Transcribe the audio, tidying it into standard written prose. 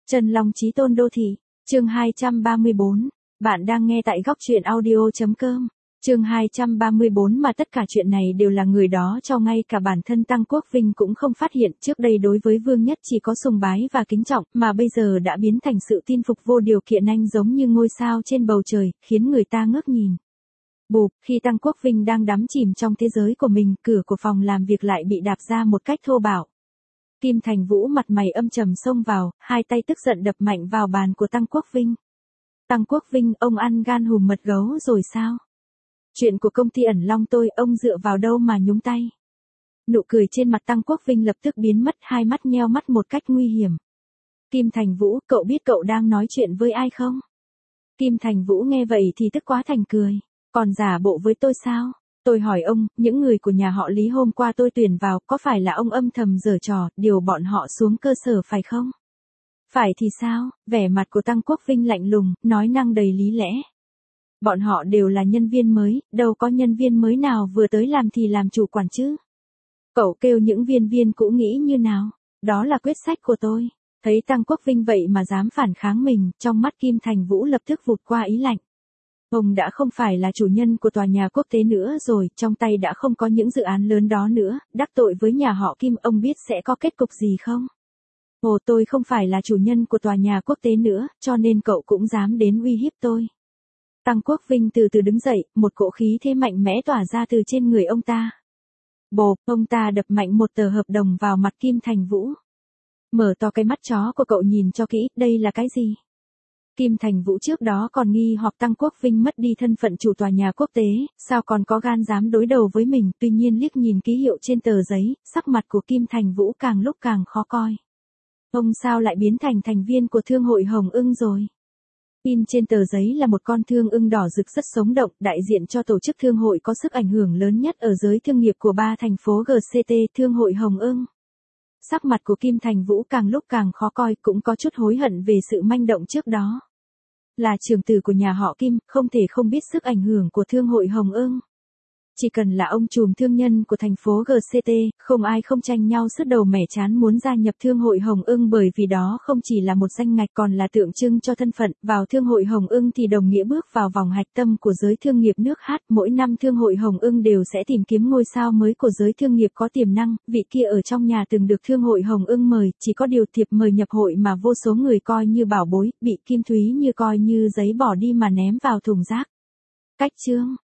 Chân Long Chí Tôn Đô Thị, chương 234, bạn đang nghe tại góc truyện audio.com, chương 234 mà tất cả chuyện này đều là người đó cho ngay cả bản thân Tăng Quốc Vinh cũng không phát hiện trước đây đối với Vương Nhất chỉ có sùng bái và kính trọng mà bây giờ đã biến thành sự tin phục vô điều kiện anh giống như ngôi sao trên bầu trời, khiến người ta ngước nhìn. Bụp, khi Tăng Quốc Vinh đang đắm chìm trong thế giới của mình, cửa của phòng làm việc lại bị đạp ra một cách thô bạo. Kim Thành Vũ mặt mày âm trầm xông vào, hai tay tức giận đập mạnh vào bàn của Tăng Quốc Vinh. Tăng Quốc Vinh, ông ăn gan hùm mật gấu rồi sao? Chuyện của công ty ẩn long tôi, ông dựa vào đâu mà nhúng tay? Nụ cười trên mặt Tăng Quốc Vinh lập tức biến mất, hai mắt nheo mắt một cách nguy hiểm. Kim Thành Vũ, cậu biết cậu đang nói chuyện với ai không? Kim Thành Vũ nghe vậy thì tức quá thành cười. Còn giả bộ với tôi sao? Tôi hỏi ông, những người của nhà họ Lý hôm qua tôi tuyển vào, có phải là ông âm thầm giở trò, điều bọn họ xuống cơ sở phải không? Phải thì sao? Vẻ mặt của Tăng Quốc Vinh lạnh lùng, nói năng đầy lý lẽ. Bọn họ đều là nhân viên mới, đâu có nhân viên mới nào vừa tới làm thì làm chủ quản chứ. Cậu kêu những viên cũ nghĩ như nào? Đó là quyết sách của tôi. Thấy Tăng Quốc Vinh vậy mà dám phản kháng mình, trong mắt Kim Thành Vũ lập tức vụt qua ý lạnh. Ông đã không phải là chủ nhân của tòa nhà quốc tế nữa rồi, trong tay đã không có những dự án lớn đó nữa, đắc tội với nhà họ Kim, ông biết sẽ có kết cục gì không? Ồ, tôi không phải là chủ nhân của tòa nhà quốc tế nữa, cho nên cậu cũng dám đến uy hiếp tôi. Tăng Quốc Vinh từ từ đứng dậy, một cỗ khí thế mạnh mẽ tỏa ra từ trên người ông ta. Bộp, ông ta đập mạnh một tờ hợp đồng vào mặt Kim Thành Vũ. Mở to cái mắt chó của cậu nhìn cho kỹ, đây là cái gì? Kim Thành Vũ trước đó còn nghi hoặc Tăng Quốc Vinh mất đi thân phận chủ tòa nhà quốc tế, sao còn có gan dám đối đầu với mình, tuy nhiên liếc nhìn ký hiệu trên tờ giấy, sắc mặt của Kim Thành Vũ càng lúc càng khó coi. Ông sao lại biến thành thành viên của Thương hội Hồng Ưng rồi? In trên tờ giấy là một con thương ưng đỏ rực rất sống động, đại diện cho tổ chức thương hội có sức ảnh hưởng lớn nhất ở giới thương nghiệp của 3 thành phố GCT, Thương hội Hồng Ưng. Sắc mặt của Kim Thành Vũ càng lúc càng khó coi, cũng có chút hối hận về sự manh động trước đó. Là trưởng tử của nhà họ Kim, không thể không biết sức ảnh hưởng của Thương hội Hồng Ưng. Chỉ cần là ông trùm thương nhân của thành phố GCT, không ai không tranh nhau sứt đầu mẻ chán muốn gia nhập Thương hội Hồng Ưng, bởi vì đó không chỉ là một danh ngạch còn là tượng trưng cho thân phận. Vào Thương hội Hồng Ưng thì đồng nghĩa bước vào vòng hạch tâm của giới thương nghiệp nước hát. Mỗi năm Thương hội Hồng Ưng đều sẽ tìm kiếm ngôi sao mới của giới thương nghiệp có tiềm năng. Vị kia ở trong nhà từng được Thương hội Hồng Ưng mời, chỉ có điều thiệp mời nhập hội mà vô số người coi như bảo bối, bị Kim Thúy Như coi như giấy bỏ đi mà ném vào thùng rác. Cách chương